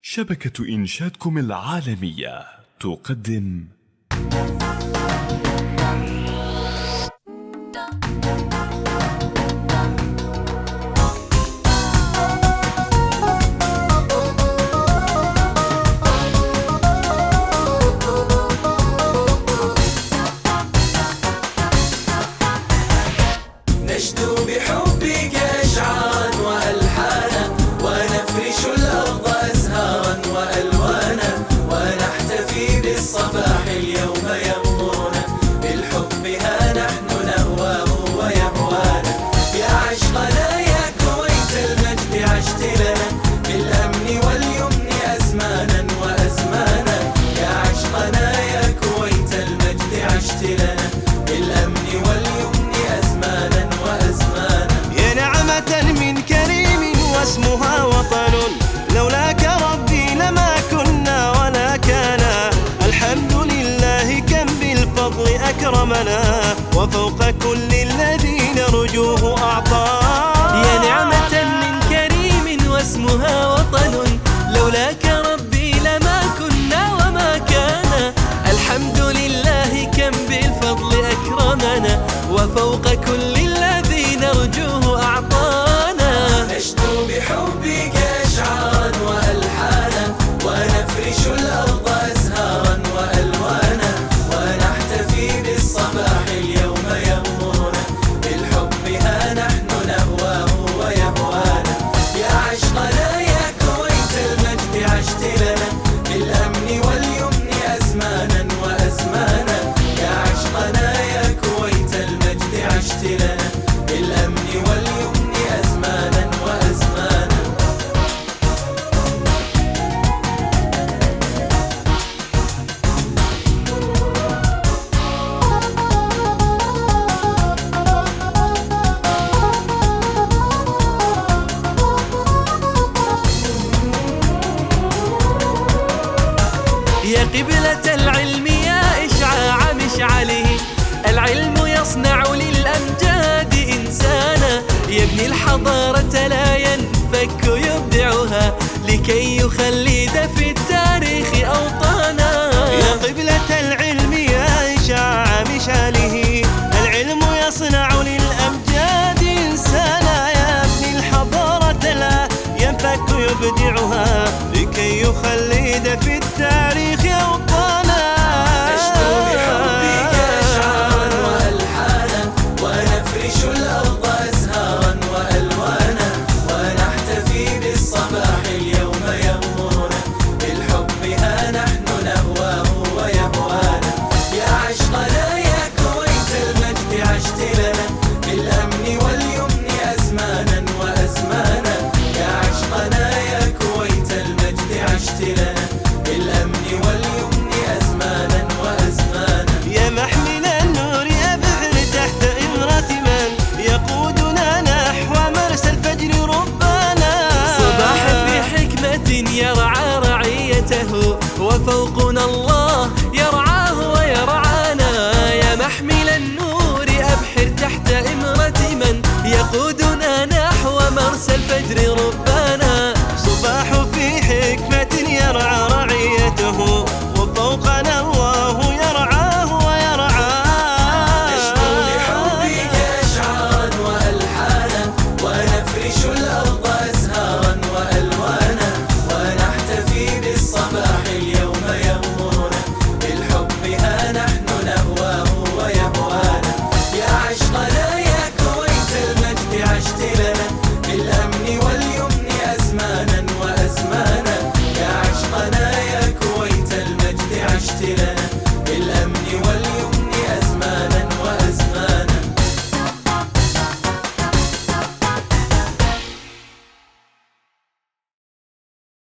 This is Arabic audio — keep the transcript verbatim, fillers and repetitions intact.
شبكة إنشادكم العالمية تقدم نشدو بحبك أشعارا وألحانا ونفرش الأرض أزهارا وألوانا ونحتفي بالصباح اليوم يغمرنا بالحب ها نحن نهواه ويهوانا يا عشقنا يا كويت المجد عشت لنا بالأمن واليمن أزمانا وأزمانا يا عشقنا يا كويت المجد عشت لنا بالأمن واليمن أزمانا يا نعمة من كريم واسمها وطن لولاك ربي لما كنا ولا كان الحمد لله كم بالفضل أكرمنا وفوق كل الذين رجوه أعطانا يا نعمة من كريم واسمها وطن لولاك ربي لما كنا وما كان الحمد لله كم بالفضل أكرمنا وفوق كل الذين رجوه أعطانا نشدو بحبك أشعارا وألحانا ونفرش الأرض أزهارا وألوانا ونحتفي بالصباح اليوم يغمرنا بالحب ها نحن نهواه ويهوانا يا عشقنا يا كويت المجد عشت لنا بالأمن واليمن أزمانا وأزمانا يا عشقنا يا كويت المجد عشت لنا بالأمن واليمن أزمانا وأزمانا يا قبلة العلم يا إشعاع مشعله العلم يصنع للأمجاد إنسانا يبني الحضارة لا ينفك يبدعها لكي يخلد في التاريخ أوطانا يا قبلة العلم يا إشعاع مشعله العلم يصنع للأمجاد إنسانا يبني الحضارة لا ينفك يبدعها لكي يخلد في التاريخ أوطانا نشدو بحبك أشعارا وألحانا ونفرش الأرض أزهارا وألوانا ونحتفي بالصباح اليوم يغمرنا بالحب ها نحن نهواه ويهوانا يا عشقنا يا كويت المجد عشت لنا بالأمن واليمن أزمانا وأزمانا يا عشقنا يا كويت المجد عشت لنا بالأمن واليمن أزمانا وأزمانا يا محمل النور أبحر تحت إمرة من يقودنا نحو مرسى الفجر ربنا صباح في حكمة يرعى رعيته وفوق